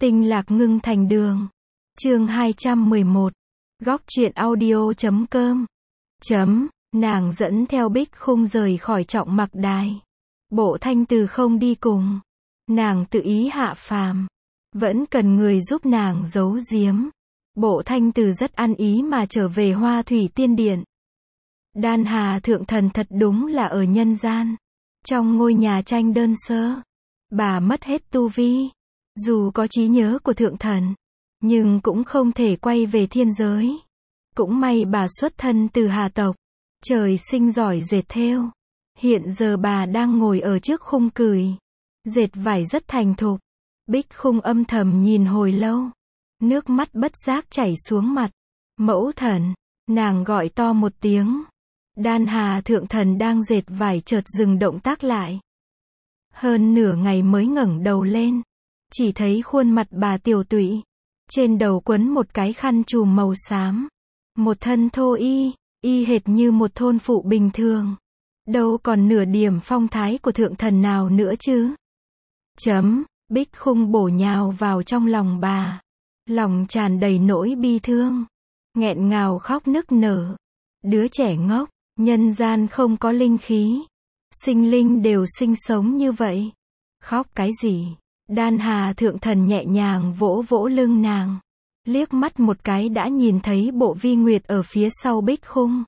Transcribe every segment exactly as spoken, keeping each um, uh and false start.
Tinh lạc ngưng thành đường. Chương hai trăm mười một. Góc truyện audio chấm com. Chấm, nàng dẫn theo Bích Khung rời khỏi Trọng Mặc Đài. Bộ Thanh Từ không đi cùng. Nàng tự ý hạ phàm. Vẫn cần người giúp nàng giấu giếm. Bộ Thanh Từ rất ăn ý mà trở về Hoa Thủy Tiên Điện. Đan Hà Thượng Thần thật đúng là ở nhân gian. Trong ngôi nhà tranh đơn sơ, bà mất hết tu vi. Dù có trí nhớ của Thượng Thần, nhưng cũng không thể quay về thiên giới. Cũng may bà xuất thân từ Hà tộc, trời sinh giỏi dệt thêu. Hiện giờ bà đang ngồi ở trước khung cửi, dệt vải rất thành thục. Bích Khung âm thầm nhìn hồi lâu, nước mắt bất giác chảy xuống mặt. Mẫu thần, nàng gọi to một tiếng. Đan Hà Thượng Thần đang dệt vải chợt dừng động tác lại. Hơn nửa ngày mới ngẩng đầu lên, chỉ thấy khuôn mặt bà tiều tụy, trên đầu quấn một cái khăn trùm màu xám, một thân thô y, y hệt như một thôn phụ bình thường. Đâu còn nửa điểm phong thái của Thượng Thần nào nữa chứ. Chấm, Bích Khung bổ nhào vào trong lòng bà, lòng tràn đầy nỗi bi thương, nghẹn ngào khóc nức nở. Đứa trẻ ngốc, nhân gian không có linh khí, sinh linh đều sinh sống như vậy. Khóc cái gì? Đan Hà Thượng Thần nhẹ nhàng vỗ vỗ lưng nàng, liếc mắt một cái đã nhìn thấy Bộ Vi Nguyệt ở phía sau Bích Khung.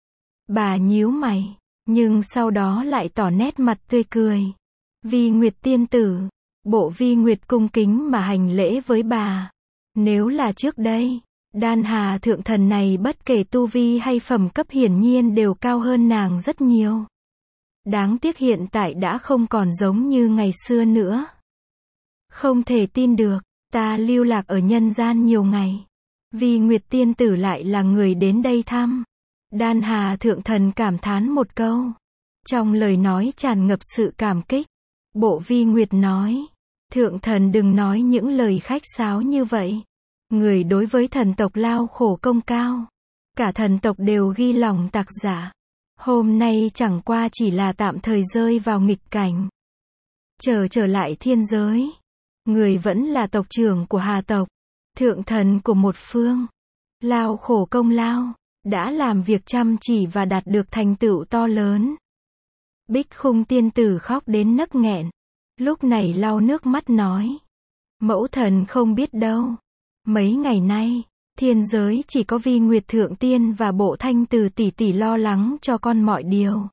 Bà nhíu mày, nhưng sau đó lại tỏ nét mặt tươi cười. Vi Nguyệt tiên tử. Bộ Vi Nguyệt cung kính mà hành lễ với bà. Nếu là trước đây, Đan Hà Thượng Thần này bất kể tu vi hay phẩm cấp hiển nhiên đều cao hơn nàng rất nhiều. Đáng tiếc hiện tại đã không còn giống như ngày xưa nữa. Không thể tin được, ta lưu lạc ở nhân gian nhiều ngày, Vi Nguyệt tiên tử lại là người đến đây thăm. Đan Hà Thượng Thần cảm thán một câu, trong lời nói tràn ngập sự cảm kích. Bộ Vi Nguyệt nói, Thượng Thần đừng nói những lời khách sáo như vậy. Người đối với thần tộc lao khổ công cao, cả thần tộc đều ghi lòng tạc giả. Hôm nay chẳng qua chỉ là tạm thời rơi vào nghịch cảnh. Chờ trở lại thiên giới, người vẫn là tộc trưởng của Hà tộc, Thượng Thần của một phương. Lao khổ công lao, đã làm việc chăm chỉ và đạt được thành tựu to lớn. Bích Khung tiên tử khóc đến nấc nghẹn, lúc này lau nước mắt nói, mẫu thần không biết đâu. Mấy ngày nay, thiên giới chỉ có Vi Nguyệt Thượng Tiên và Bộ Thanh Từ tỷ tỷ lo lắng cho con mọi điều.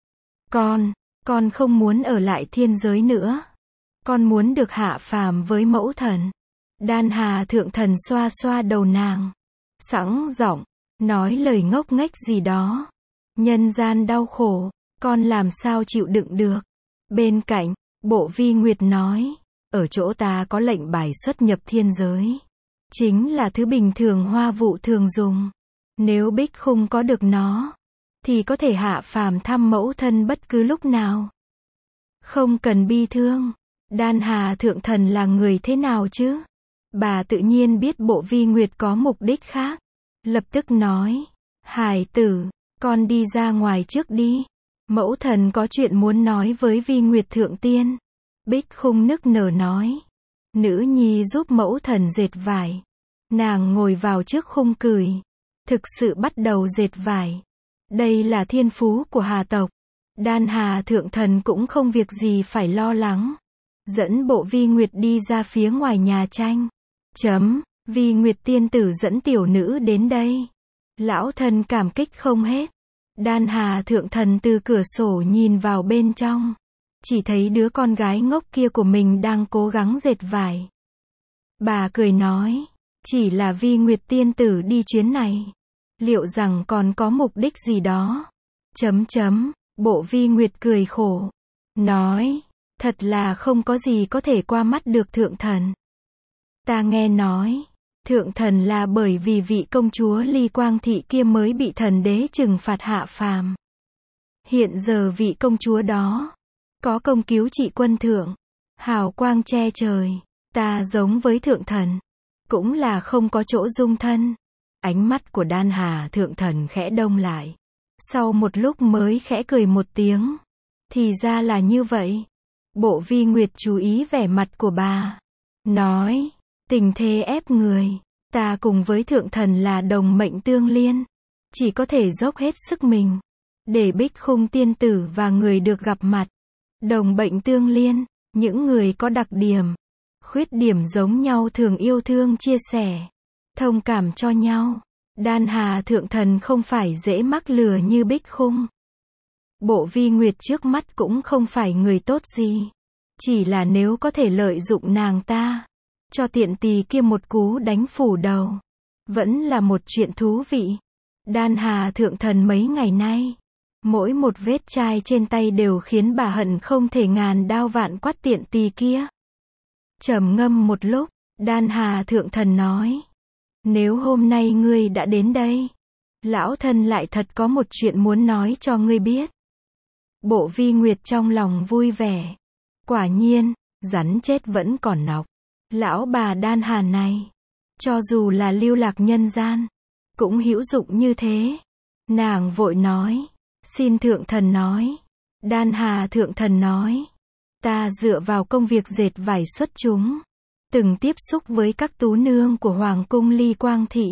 Con, con không muốn ở lại thiên giới nữa. Con muốn được hạ phàm với mẫu thần. Đan Hà Thượng Thần xoa xoa đầu nàng, sẵn giọng, nói lời ngốc nghếch gì đó. Nhân gian đau khổ, con làm sao chịu đựng được. Bên cạnh, Bộ Vi Nguyệt nói, ở chỗ ta có lệnh bài xuất nhập thiên giới. Chính là thứ bình thường hoa vụ thường dùng. Nếu Bích Khung có được nó, thì có thể hạ phàm thăm mẫu thân bất cứ lúc nào. Không cần bi thương. Đan Hà Thượng Thần là người thế nào chứ? Bà tự nhiên biết Bộ Vi Nguyệt có mục đích khác. Lập tức nói, hài tử, con đi ra ngoài trước đi. Mẫu thần có chuyện muốn nói với Vi Nguyệt Thượng Tiên. Bích Khung nức nở nói, nữ nhi giúp mẫu thần dệt vải. Nàng ngồi vào trước khung cửi, thực sự bắt đầu dệt vải. Đây là thiên phú của Hà tộc. Đan Hà Thượng Thần cũng không việc gì phải lo lắng. Dẫn Bộ Vi Nguyệt đi ra phía ngoài nhà tranh. Chấm, Vi Nguyệt tiên tử dẫn tiểu nữ đến đây. Lão thần cảm kích không hết. Đan Hà Thượng Thần từ cửa sổ nhìn vào bên trong, chỉ thấy đứa con gái ngốc kia của mình đang cố gắng dệt vải. Bà cười nói, chỉ là Vi Nguyệt tiên tử đi chuyến này, liệu rằng còn có mục đích gì đó. Chấm chấm, Bộ Vi Nguyệt cười khổ, nói, thật là không có gì có thể qua mắt được Thượng Thần. Ta nghe nói, Thượng Thần là bởi vì vị công chúa Ly Quang Thị kia mới bị thần đế trừng phạt hạ phàm. Hiện giờ vị công chúa đó có công cứu trị quân thượng, hào quang che trời. Ta giống với Thượng Thần, cũng là không có chỗ dung thân. Ánh mắt của Đan Hà Thượng Thần khẽ đông lại, sau một lúc mới khẽ cười một tiếng. Thì ra là như vậy. Bộ Vi Nguyệt chú ý vẻ mặt của bà, nói, Tình thế ép người, ta cùng với thượng thần là đồng mệnh tương liên, chỉ có thể dốc hết sức mình, để Bích Khung tiên tử và người được gặp mặt. Đồng bệnh tương liên, những người có đặc điểm, khuyết điểm giống nhau thường yêu thương chia sẻ, thông cảm cho nhau. Đan Hà thượng thần không phải dễ mắc lừa như Bích Khung. Bộ Vi Nguyệt trước mắt cũng không phải người tốt gì. Chỉ là nếu có thể lợi dụng nàng ta, cho tiện tỳ kia một cú đánh phủ đầu, vẫn là một chuyện thú vị. Đan Hà thượng thần mấy ngày nay, mỗi một vết chai trên tay đều khiến bà hận không thể ngàn đao vạn quát tiện tỳ kia. Trầm ngâm một lúc, Đan Hà thượng thần nói, nếu hôm nay ngươi đã đến đây, lão thân lại thật có một chuyện muốn nói cho ngươi biết. Bộ Vi Nguyệt trong lòng vui vẻ. Quả nhiên, rắn chết vẫn còn nọc. Lão bà Đan Hà này, cho dù là lưu lạc nhân gian, cũng hữu dụng như thế. Nàng vội nói, xin thượng thần nói. Đan Hà thượng thần nói, ta dựa vào công việc dệt vải xuất chúng, từng tiếp xúc với các tú nương của Hoàng cung Ly Quang Thị.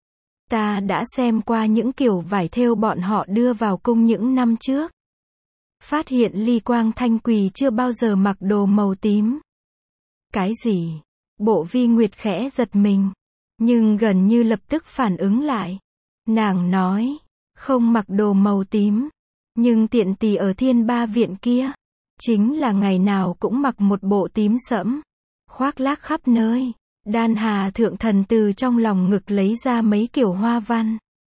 Ta đã xem qua những kiểu vải thêu bọn họ đưa vào cung những năm trước. Phát hiện Ly Quang Thanh Quỳ chưa bao giờ mặc đồ màu tím. Cái gì? Bộ Vi Nguyệt khẽ giật mình, nhưng gần như lập tức phản ứng lại. Nàng nói, không mặc đồ màu tím, nhưng tiện tỳ ở Thiên Ba viện kia, chính là ngày nào cũng mặc một bộ tím sẫm, khoác lác khắp nơi. Đan Hà thượng thần từ trong lòng ngực lấy ra mấy kiểu hoa văn.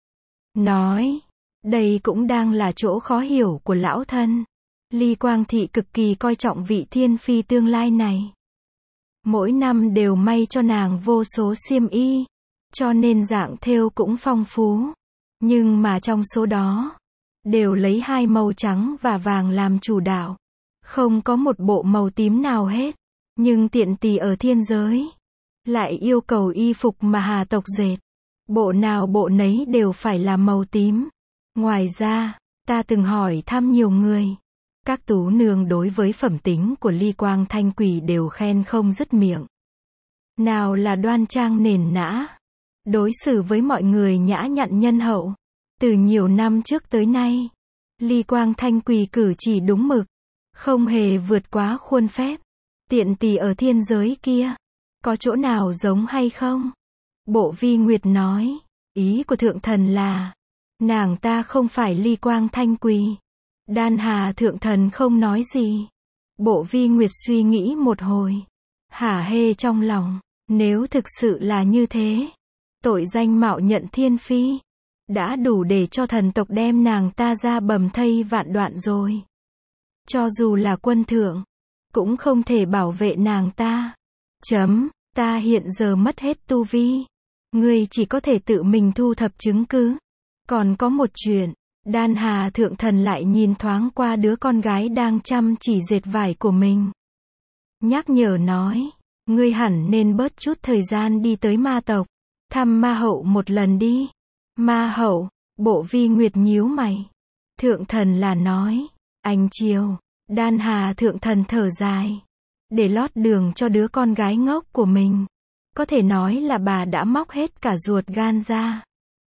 Nói, đây cũng đang là chỗ khó hiểu của lão thân. Ly Quang Thị cực kỳ coi trọng vị thiên phi tương lai này. Mỗi năm đều may cho nàng vô số xiêm y, cho nên dạng thêu cũng phong phú. Nhưng mà trong số đó, đều lấy hai màu trắng và vàng làm chủ đạo. Không có một bộ màu tím nào hết. Nhưng tiện tỳ ở thiên giới, lại yêu cầu y phục mà Hà tộc dệt. Bộ nào bộ nấy đều phải là màu tím. Ngoài ra, ta từng hỏi thăm nhiều người. Các tú nương đối với phẩm tính của Ly Quang Thanh Quỳ đều khen không dứt miệng. Nào là đoan trang nền nã, đối xử với mọi người nhã nhặn nhân hậu. Từ nhiều năm trước tới nay, Ly Quang Thanh Quỳ cử chỉ đúng mực, không hề vượt quá khuôn phép. Tiện tỳ ở thiên giới kia, có chỗ nào giống hay không? Bộ Vi Nguyệt nói, ý của thượng thần là, nàng ta không phải Ly Quang Thanh Quỳ. Đan Hà thượng thần không nói gì. Bộ Vi Nguyệt suy nghĩ một hồi, hả hê trong lòng, nếu thực sự là như thế, tội danh mạo nhận thiên phi, đã đủ để cho thần tộc đem nàng ta ra bầm thây vạn đoạn rồi. Cho dù là quân thượng, cũng không thể bảo vệ nàng ta. Chấm, ta hiện giờ mất hết tu vi. Ngươi chỉ có thể tự mình thu thập chứng cứ. Còn có một chuyện, Đan Hà thượng thần lại nhìn thoáng qua đứa con gái đang chăm chỉ dệt vải của mình. Nhắc nhở nói, ngươi hẳn nên bớt chút thời gian đi tới ma tộc, thăm ma hậu một lần đi. Ma hậu, bộ Vi Nguyệt nhíu mày. Thượng thần là nói, anh chiều. Đan Hà thượng thần thở dài, để lót đường cho đứa con gái ngốc của mình. Có thể nói là bà đã móc hết cả ruột gan ra.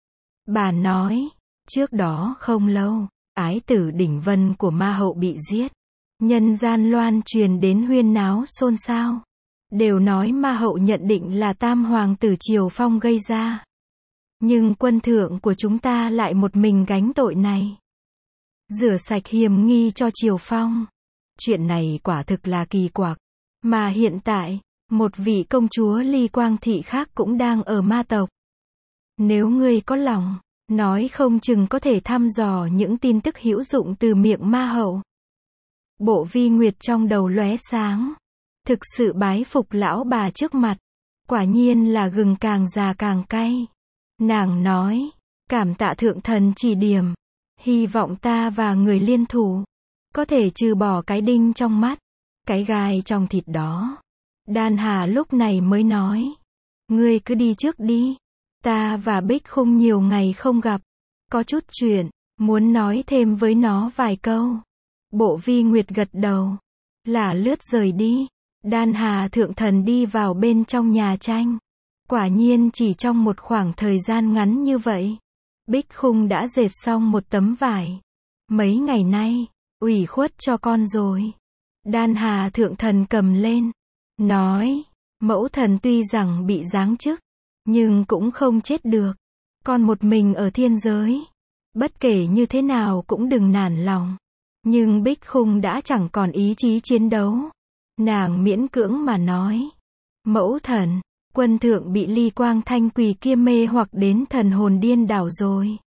Bà nói, trước đó không lâu, ái tử đỉnh vân của ma hậu bị giết. Nhân gian loan truyền đến huyên náo xôn xao. Đều nói ma hậu nhận định là tam hoàng tử Triều Phong gây ra. Nhưng quân thượng của chúng ta lại một mình gánh tội này. Rửa sạch hiểm nghi cho Triều Phong. Chuyện này quả thực là kỳ quặc. Mà hiện tại, một vị công chúa Ly Quang Thị khác cũng đang ở ma tộc. Nếu ngươi có lòng, nói không chừng có thể thăm dò những tin tức hữu dụng từ miệng ma hậu. Bộ Vi Nguyệt trong đầu lóe sáng. Thực sự bái phục lão bà trước mặt. Quả nhiên là gừng càng già càng cay. Nàng nói, cảm tạ thượng thần chỉ điểm. Hy vọng ta và người liên thủ, có thể trừ bỏ cái đinh trong mắt, cái gai trong thịt đó. Đan Hà lúc này mới nói, ngươi cứ đi trước đi. Ta và Bích Khung nhiều ngày không gặp, có chút chuyện, muốn nói thêm với nó vài câu. Bộ Vi Nguyệt gật đầu, lả lướt rời đi. Đan Hà thượng thần đi vào bên trong nhà tranh. Quả nhiên chỉ trong một khoảng thời gian ngắn như vậy, Bích Khung đã dệt xong một tấm vải. Mấy ngày nay, ủy khuất cho con rồi. Đan Hà thượng thần cầm lên, nói, mẫu thần tuy rằng bị giáng chức, nhưng cũng không chết được. Con một mình ở thiên giới, bất kể như thế nào cũng đừng nản lòng. Nhưng Bích Khung đã chẳng còn ý chí chiến đấu. Nàng miễn cưỡng mà nói, mẫu thần, quân thượng bị Ly Quang Thanh Quỳ kia mê hoặc đến thần hồn điên đảo rồi.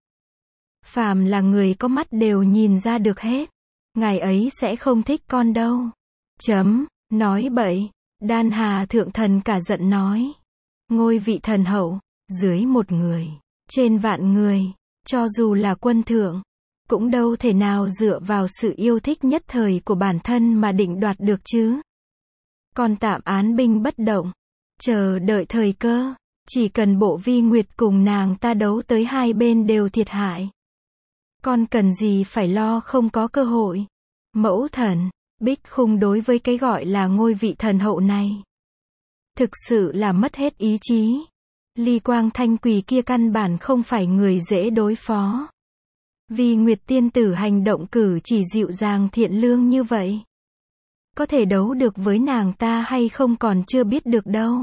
Phàm là người có mắt đều nhìn ra được hết. Ngài ấy sẽ không thích con đâu. Chấm, nói bậy. Đan Hà thượng thần cả giận nói. Ngôi vị thần hậu, dưới một người, trên vạn người, cho dù là quân thượng, cũng đâu thể nào dựa vào sự yêu thích nhất thời của bản thân mà định đoạt được chứ. Con tạm án binh bất động, chờ đợi thời cơ, chỉ cần Bộ Vi Nguyệt cùng nàng ta đấu tới hai bên đều thiệt hại. Con cần gì phải lo không có cơ hội. Mẫu thần, Bích Khung đối với cái gọi là ngôi vị thần hậu này, thực sự là mất hết ý chí. Ly Quang Thanh Quỳ kia căn bản không phải người dễ đối phó. Vi Nguyệt tiên tử hành động cử chỉ dịu dàng thiện lương như vậy, có thể đấu được với nàng ta hay không còn chưa biết được đâu.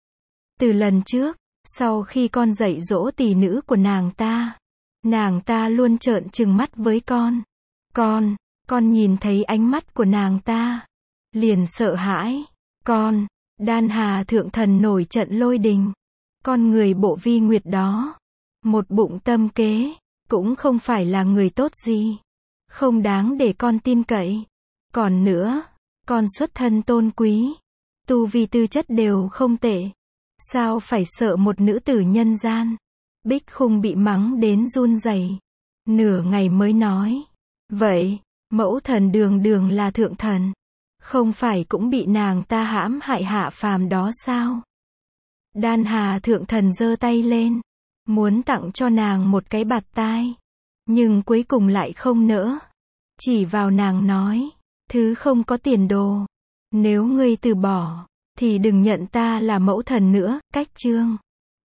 Từ lần trước, sau khi con dạy dỗ tỷ nữ của nàng ta, nàng ta luôn trợn trừng mắt với con. Con, con nhìn thấy ánh mắt của nàng ta, liền sợ hãi. Con, Đan Hà thượng thần nổi trận lôi đình. Con người Bộ Vi Nguyệt đó, một bụng tâm kế, cũng không phải là người tốt gì. Không đáng để con tin cậy. Còn nữa, con xuất thân tôn quý, tu vi tư chất đều không tệ. Sao phải sợ một nữ tử nhân gian? Bích Khung bị mắng đến run rẩy, nửa ngày mới nói. Vậy, mẫu thần đường đường là thượng thần, không phải cũng bị nàng ta hãm hại hạ phàm đó sao? Đan Hà thượng thần giơ tay lên, muốn tặng cho nàng một cái bạt tai, nhưng cuối cùng lại không nỡ. Chỉ vào nàng nói, thứ không có tiền đồ, nếu ngươi từ bỏ, thì đừng nhận ta là mẫu thần nữa. Cách chương